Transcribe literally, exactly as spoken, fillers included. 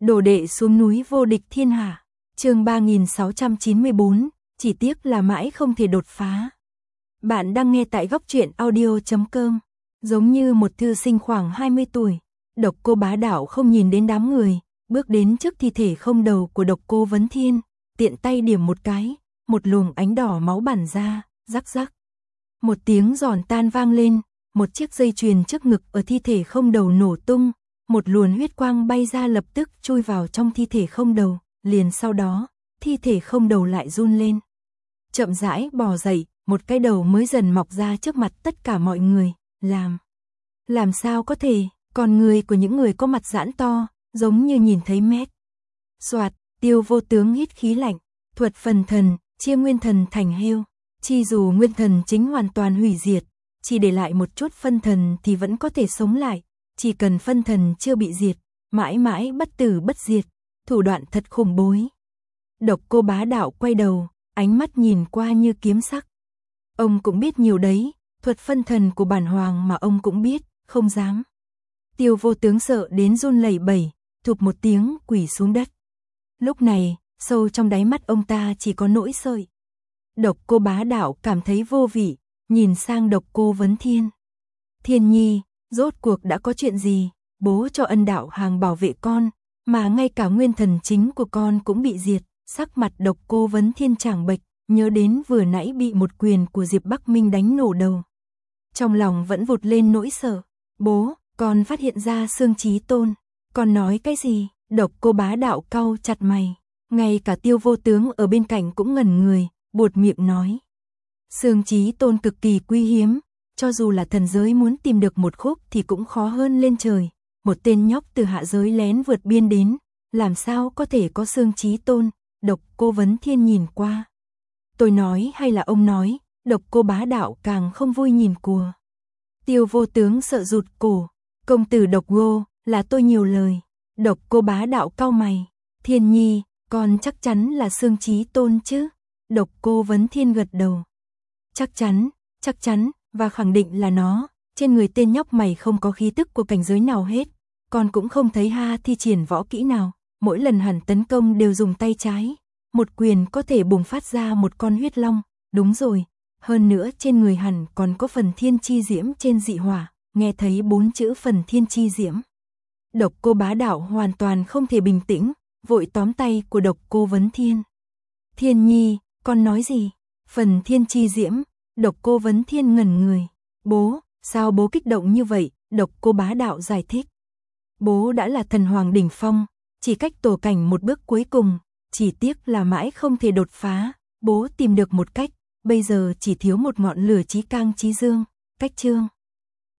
Đồ đệ xuống núi vô địch thiên hạ. Chương ba nghìn sáu trăm chín mươi tư, chỉ tiếc là mãi không thể đột phá. Bạn đang nghe tại góc truyện audio chấm com. Giống như một thư sinh khoảng hai mươi tuổi, Độc Cô bá đạo không nhìn đến đám người, bước đến trước thi thể không đầu của Độc Cô Vấn Thiên, tiện tay điểm một cái, một luồng ánh đỏ máu bắn ra, rắc rắc. Một tiếng giòn tan vang lên, một chiếc dây chuyền trước ngực ở thi thể không đầu nổ tung, một luồng huyết quang bay ra lập tức chui vào trong thi thể không đầu, liền sau đó, thi thể không đầu lại run lên. Chậm rãi bò dậy, một cái đầu mới dần mọc ra trước mặt tất cả mọi người, làm. Làm sao có thể, con người của những người có mặt giãn to, giống như nhìn thấy mét. Soạt, Tiêu Vô Tướng hít khí lạnh, thuật phần thần, chia nguyên thần thành heo. Chi dù nguyên thần chính hoàn toàn hủy diệt, chỉ để lại một chút phân thần thì vẫn có thể sống lại, chỉ cần phân thần chưa bị diệt, mãi mãi bất tử bất diệt, thủ đoạn thật khủng bối. Độc Cô bá đạo quay đầu, ánh mắt nhìn qua như kiếm sắc. Ông cũng biết nhiều đấy, thuật phân thần của bản hoàng mà ông cũng biết, không dám. Tiêu Vô Tướng sợ đến run lẩy bẩy, thụp một tiếng quỳ xuống đất. Lúc này, sâu trong đáy mắt ông ta chỉ có nỗi sợi. Độc Cô bá đạo cảm thấy vô vị, nhìn sang Độc Cô Vấn Thiên. Thiên nhi, rốt cuộc đã có chuyện gì, bố cho ân đạo hàng bảo vệ con, mà ngay cả nguyên thần chính của con cũng bị diệt. Sắc mặt Độc Cô Vấn Thiên tràng bệch, nhớ đến vừa nãy bị một quyền của Diệp Bắc Minh đánh nổ đầu. Trong lòng vẫn vụt lên nỗi sợ. Bố, con phát hiện ra Xương Chí Tôn. Con nói cái gì? Độc Cô bá đạo cau chặt mày. Ngay cả Tiêu Vô Tướng ở bên cạnh cũng ngẩn người, buột miệng nói. Xương Chí Tôn cực kỳ quý hiếm, cho dù là thần giới muốn tìm được một khúc thì cũng khó hơn lên trời. Một tên nhóc từ hạ giới lén vượt biên đến, làm sao có thể có Xương Chí Tôn? Độc Cô Vấn Thiên nhìn qua. Tôi nói hay là ông nói? Độc Cô bá đạo càng không vui nhìn cùa. Tiêu Vô Tướng sợ rụt cổ. Công tử Độc Cô, là tôi nhiều lời. Độc Cô bá đạo cau mày. Thiên nhi, con chắc chắn là Xương Chí Tôn chứ? Độc Cô Vấn Thiên gật đầu. Chắc chắn, chắc chắn, và khẳng định là nó. Trên người tên nhóc mày không có khí tức của cảnh giới nào hết. Con cũng không thấy ha thi triển võ kỹ nào. Mỗi lần hắn tấn công đều dùng tay trái. Một quyền có thể bùng phát ra một con huyết long. Đúng rồi, hơn nữa trên người hắn còn có phần thiên chi diễm trên dị hỏa. Nghe thấy bốn chữ phần thiên chi diễm. Độc Cô bá đạo hoàn toàn không thể bình tĩnh, vội tóm tay của Độc Cô Vấn Thiên. Thiên nhi, con nói gì? Phần thiên chi diễm. Độc Cô Vấn Thiên ngẩn người. Bố, sao bố kích động như vậy? Độc Cô bá đạo giải thích. Bố đã là thần hoàng đỉnh phong, chỉ cách tổ cảnh một bước cuối cùng, chỉ tiếc là mãi không thể đột phá. Bố tìm được một cách, bây giờ chỉ thiếu một ngọn lửa chí cang chí dương. Cách chương